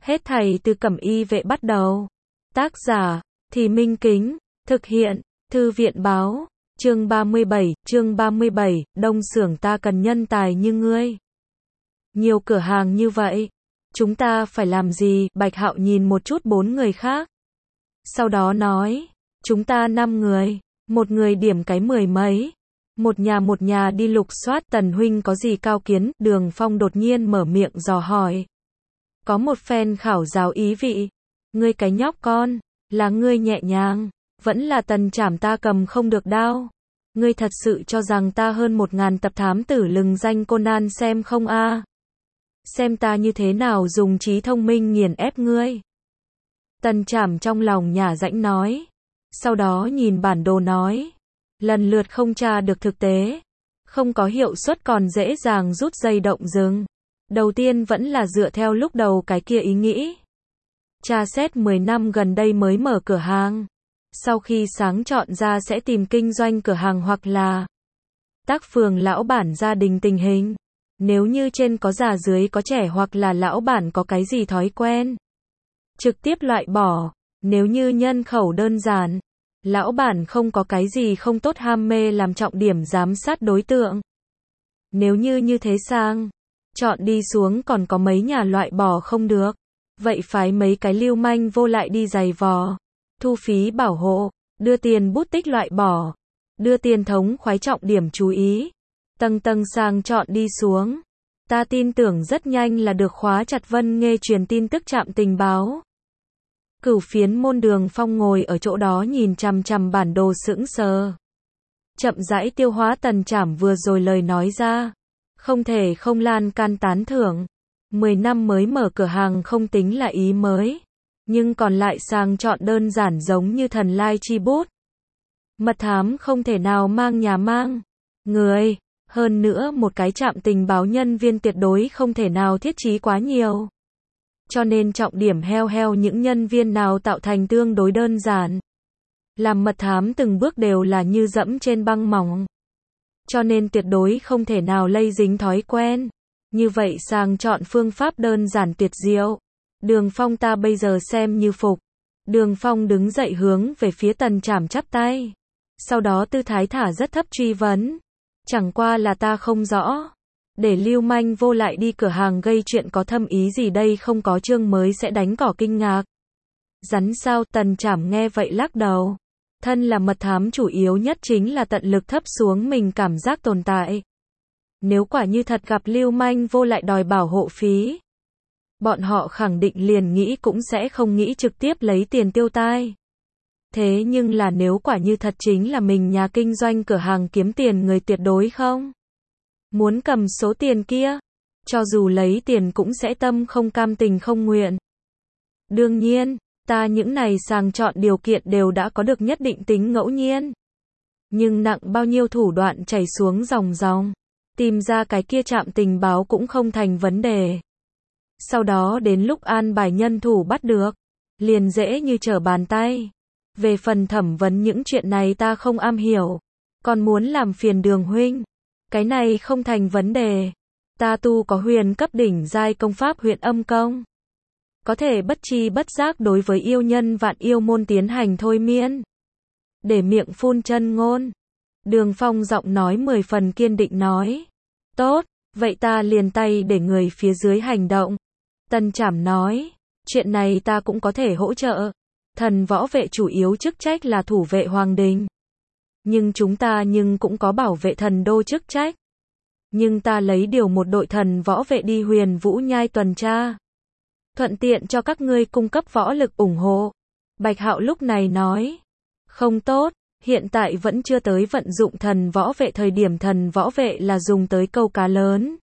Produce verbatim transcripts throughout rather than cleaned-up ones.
Hết thảy từ Cẩm Y Vệ bắt đầu. Tác giả, Thì Minh Kính, thực hiện, Thư viện Báo, chương ba mươi bảy, chương ba mươi bảy, Đông xưởng ta cần nhân tài như ngươi. Nhiều cửa hàng như vậy, chúng ta phải làm gì? Bạch Hạo nhìn một chút bốn người khác. Sau đó nói, chúng ta năm người, một người điểm cái mười mấy. Một nhà một nhà đi lục soát. Tần huynh có gì cao kiến? Đường Phong đột nhiên mở miệng dò hỏi. Có một phen khảo giáo ý vị. Ngươi cái nhóc con, là ngươi nhẹ nhàng, vẫn là Tần Trảm ta cầm không được đao. Ngươi thật sự cho rằng ta hơn một ngàn tập thám tử lừng danh Conan xem không a? Xem ta như thế nào dùng trí thông minh nghiền ép ngươi. Tần Trảm trong lòng nhả rãnh nói. Sau đó nhìn bản đồ nói. Lần lượt không tra được thực tế. Không có hiệu suất còn dễ dàng rút dây động rừng. Đầu tiên vẫn là dựa theo lúc đầu cái kia ý nghĩ. Tra xét mười năm gần đây mới mở cửa hàng. Sau khi sáng chọn ra sẽ tìm kinh doanh cửa hàng hoặc là tác phường lão bản gia đình tình hình. Nếu như trên có già dưới có trẻ hoặc là lão bản có cái gì thói quen. Trực tiếp loại bỏ. Nếu như nhân khẩu đơn giản. Lão bản không có cái gì không tốt ham mê làm trọng điểm giám sát đối tượng. Nếu như như thế sang. Chọn đi xuống còn có mấy nhà loại bỏ không được. Vậy phái mấy cái lưu manh vô lại đi giày vò. Thu phí bảo hộ. Đưa tiền bút tích loại bỏ. Đưa tiền thống khoái trọng điểm chú ý. Tầng tầng sang chọn đi xuống. Ta tin tưởng rất nhanh là được khóa chặt. Vân Nghê truyền tin tức trạm tình báo. Cửu Phiến Môn Đường Phong ngồi ở chỗ đó nhìn chằm chằm bản đồ sững sờ. Chậm rãi tiêu hóa Tần Trảm vừa rồi lời nói ra. Không thể không lan can tán thưởng. Mười năm mới mở cửa hàng không tính là ý mới. Nhưng còn lại sang chọn đơn giản giống như thần lai chi bút. Mật thám không thể nào mang nhà mang người. Hơn nữa một cái trạm tình báo nhân viên tuyệt đối không thể nào thiết trí quá nhiều. Cho nên trọng điểm heo heo những nhân viên nào tạo thành tương đối đơn giản. Làm mật thám từng bước đều là như dẫm trên băng mỏng. Cho nên tuyệt đối không thể nào lây dính thói quen. Như vậy sang chọn phương pháp đơn giản tuyệt diệu. Đường Phong ta bây giờ xem như phục. Đường Phong đứng dậy hướng về phía Tần Trảm chắp tay. Sau đó tư thái thả rất thấp truy vấn. Chẳng qua là ta không rõ. Để lưu manh vô lại đi cửa hàng gây chuyện có thâm ý gì đây, không có chương mới sẽ đánh cỏ kinh ngạc. Rắn sao? Tần Trảm nghe vậy lắc đầu. Thân là mật thám chủ yếu nhất chính là tận lực thấp xuống mình cảm giác tồn tại. Nếu quả như thật gặp lưu manh vô lại đòi bảo hộ phí. Bọn họ khẳng định liền nghĩ cũng sẽ không nghĩ trực tiếp lấy tiền tiêu tai. Thế nhưng là nếu quả như thật chính là mình nhà kinh doanh cửa hàng kiếm tiền người tuyệt đối không muốn cầm số tiền kia. Cho dù lấy tiền cũng sẽ tâm không cam tình không nguyện. Đương nhiên, ta những này sàng chọn điều kiện đều đã có được nhất định tính ngẫu nhiên. Nhưng nặng bao nhiêu thủ đoạn chảy xuống dòng dòng. Tìm ra cái kia trạm tình báo cũng không thành vấn đề. Sau đó đến lúc an bài nhân thủ bắt được. Liền dễ như trở bàn tay. Về phần thẩm vấn những chuyện này ta không am hiểu. Còn muốn làm phiền Đường huynh. Cái này không thành vấn đề. Ta tu có huyền cấp đỉnh giai công pháp Huyền Âm Công. Có thể bất chi bất giác đối với yêu nhân vạn yêu môn tiến hành thôi miên. Để miệng phun chân ngôn. Đường Phong giọng nói mười phần kiên định nói. Tốt, vậy ta liền tay để người phía dưới hành động. Tần Trảm nói. Chuyện này ta cũng có thể hỗ trợ. Thần võ vệ chủ yếu chức trách là thủ vệ hoàng đình. Nhưng chúng ta nhưng cũng có bảo vệ thần đô chức trách. Nhưng ta lấy điều một đội thần võ vệ đi Huyền Vũ Nhai tuần tra. Thuận tiện cho các ngươi cung cấp võ lực ủng hộ. Bạch Hạo lúc này nói. Không tốt, hiện tại vẫn chưa tới vận dụng thần võ vệ, thời điểm thần võ vệ là dùng tới câu cá lớn.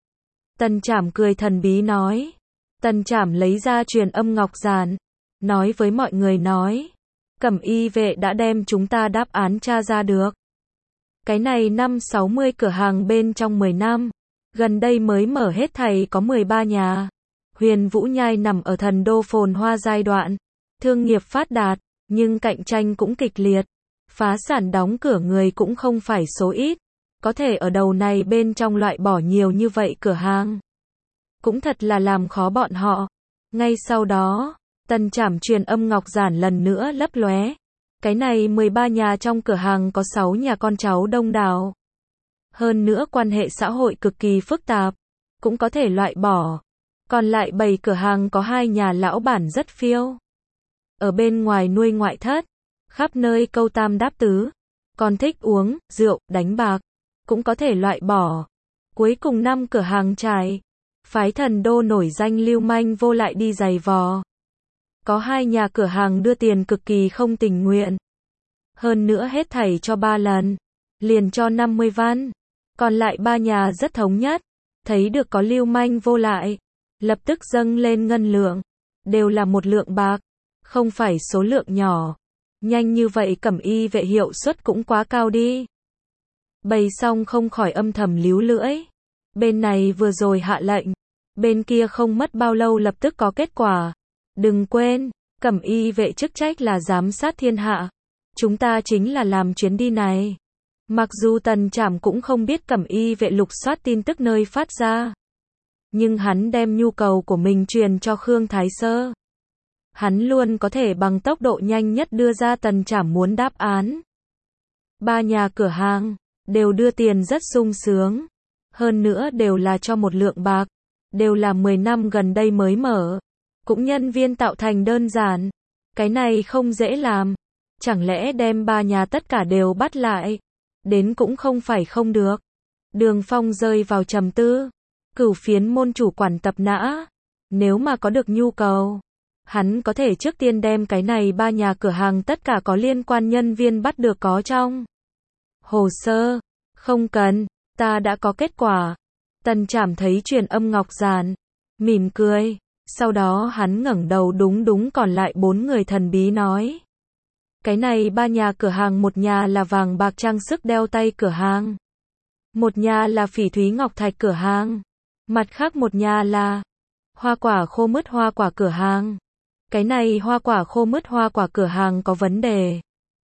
Tần Trảm cười thần bí nói. Tần Trảm lấy ra truyền âm ngọc giản. Nói với mọi người nói. Cẩm Y Vệ đã đem chúng ta đáp án tra ra được. Cái này năm sáu mươi cửa hàng bên trong mười năm. Gần đây mới mở hết thảy có mười ba nhà. Huyền Vũ Nhai nằm ở thần đô phồn hoa giai đoạn. Thương nghiệp phát đạt, nhưng cạnh tranh cũng kịch liệt. Phá sản đóng cửa người cũng không phải số ít. Có thể ở đầu này bên trong loại bỏ nhiều như vậy cửa hàng. Cũng thật là làm khó bọn họ. Ngay sau đó, Tần Trảm truyền âm ngọc giản lần nữa lấp lóe. Cái này mười ba nhà trong cửa hàng có sáu nhà con cháu đông đảo. Hơn nữa quan hệ xã hội cực kỳ phức tạp, cũng có thể loại bỏ. Còn lại bảy cửa hàng có hai nhà lão bản rất phiêu. Ở bên ngoài nuôi ngoại thất, khắp nơi câu tam đáp tứ, còn thích uống, rượu, đánh bạc, cũng có thể loại bỏ. Cuối cùng năm cửa hàng trải, phái thần đô nổi danh lưu manh vô lại đi giày vò. Có hai nhà cửa hàng đưa tiền cực kỳ không tình nguyện. Hơn nữa hết thảy cho ba lần, liền cho năm mươi văn. Còn lại ba nhà rất thống nhất, thấy được có lưu manh vô lại, lập tức dâng lên ngân lượng, đều là một lượng bạc, không phải số lượng nhỏ. Nhanh như vậy Cẩm Y vệ hiệu suất cũng quá cao đi. Bày xong không khỏi âm thầm líu lưỡi. Bên này vừa rồi hạ lệnh, bên kia không mất bao lâu lập tức có kết quả. Đừng quên, Cẩm Y vệ chức trách là giám sát thiên hạ. Chúng ta chính là làm chuyến đi này. Mặc dù Tần Trảm cũng không biết Cẩm Y vệ lục soát tin tức nơi phát ra, nhưng hắn đem nhu cầu của mình truyền cho Khương Thái Sơ. Hắn luôn có thể bằng tốc độ nhanh nhất đưa ra Tần Trảm muốn đáp án. Ba nhà cửa hàng đều đưa tiền rất sung sướng, hơn nữa đều là cho một lượng bạc, đều là mười năm gần đây mới mở, cũng nhân viên tạo thành đơn giản. Cái này không dễ làm, chẳng lẽ đem ba nhà tất cả đều bắt lại, đến cũng không phải không được. Đường Phong rơi vào trầm tư. Cửu Phiến môn chủ quản tập nã, nếu mà có được nhu cầu, hắn có thể trước tiên đem cái này ba nhà cửa hàng tất cả có liên quan nhân viên bắt được có trong hồ sơ. Không cần, ta đã có kết quả. Tần Trảm thấy truyền âm ngọc giản, mỉm cười, sau đó hắn ngẩng đầu đúng đúng còn lại bốn người thần bí nói. Cái này ba nhà cửa hàng, một nhà là vàng bạc trang sức đeo tay cửa hàng, một nhà là phỉ thúy ngọc thạch cửa hàng, mặt khác một nhà là hoa quả khô mứt hoa quả cửa hàng. Cái này hoa quả khô mứt hoa quả cửa hàng có vấn đề.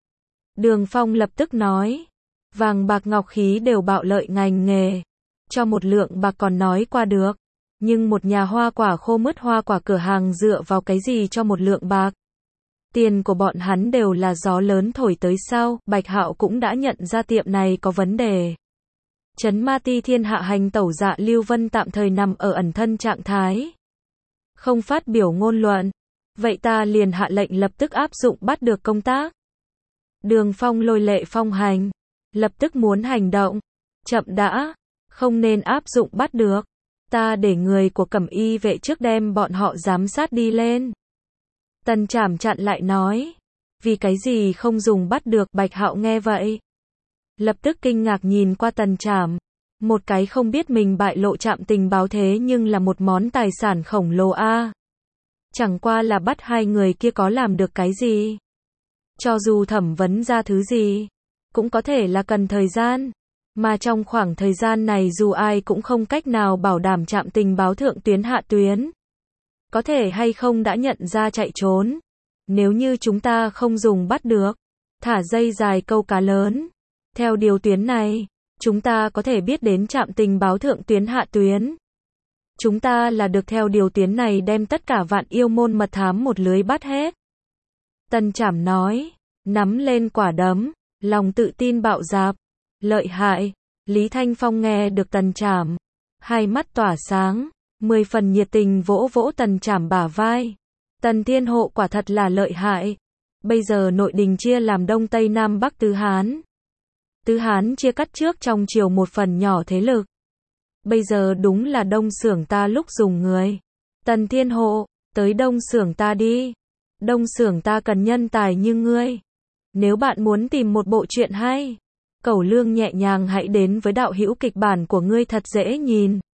Đường Phong lập tức nói, vàng bạc ngọc khí đều bạo lợi ngành nghề, cho một lượng bạc còn nói qua được, nhưng một nhà hoa quả khô mứt hoa quả cửa hàng dựa vào cái gì cho một lượng bạc? Tiền của bọn hắn đều là gió lớn thổi tới sau. Bạch Hạo cũng đã nhận ra tiệm này có vấn đề. Trấn Ma Ti thiên hạ hành tẩu Dạ Lưu Vân tạm thời nằm ở ẩn thân trạng thái, không phát biểu ngôn luận. Vậy ta liền hạ lệnh lập tức áp dụng bắt được công tác. Đường Phong lôi lệ phong hành, lập tức muốn hành động. Chậm đã, không nên áp dụng bắt được. Ta để người của Cẩm Y vệ trước đem bọn họ giám sát đi lên. Tần Trảm chặn lại nói, vì cái gì không dùng bắt được? Bạch Hạo nghe vậy, lập tức kinh ngạc nhìn qua Tần Trảm. Một cái không biết mình bại lộ trạm tình báo thế nhưng là một món tài sản khổng lồ a. Chẳng qua là bắt hai người kia có làm được cái gì. Cho dù thẩm vấn ra thứ gì, cũng có thể là cần thời gian. Mà trong khoảng thời gian này dù ai cũng không cách nào bảo đảm trạm tình báo thượng tuyến hạ tuyến. Có thể hay không đã nhận ra chạy trốn. Nếu như chúng ta không dùng bắt được, thả dây dài câu cá lớn. Theo điều tuyến này, chúng ta có thể biết đến trạm tình báo thượng tuyến hạ tuyến. Chúng ta là được theo điều tuyến này đem tất cả vạn yêu môn mật thám một lưới bắt hết. Tần Trảm nói, nắm lên quả đấm, lòng tự tin bạo dạp. Lợi hại. Lý Thanh Phong nghe được Tần Trảm, hai mắt tỏa sáng, mười phần nhiệt tình vỗ vỗ Tần Trảm bả vai. Tần Thiên Hộ quả thật là lợi hại. Bây giờ nội đình chia làm Đông Tây Nam Bắc tứ Hán. Tứ Hán chia cắt trước trong triều một phần nhỏ thế lực. Bây giờ đúng là Đông Xưởng ta lúc dùng người. Tần Thiên Hộ, tới Đông Xưởng ta đi. Đông Xưởng ta cần nhân tài như ngươi. Nếu bạn muốn tìm một bộ truyện hay, Cẩu Lương nhẹ nhàng hãy đến với đạo hữu kịch bản của ngươi thật dễ nhìn.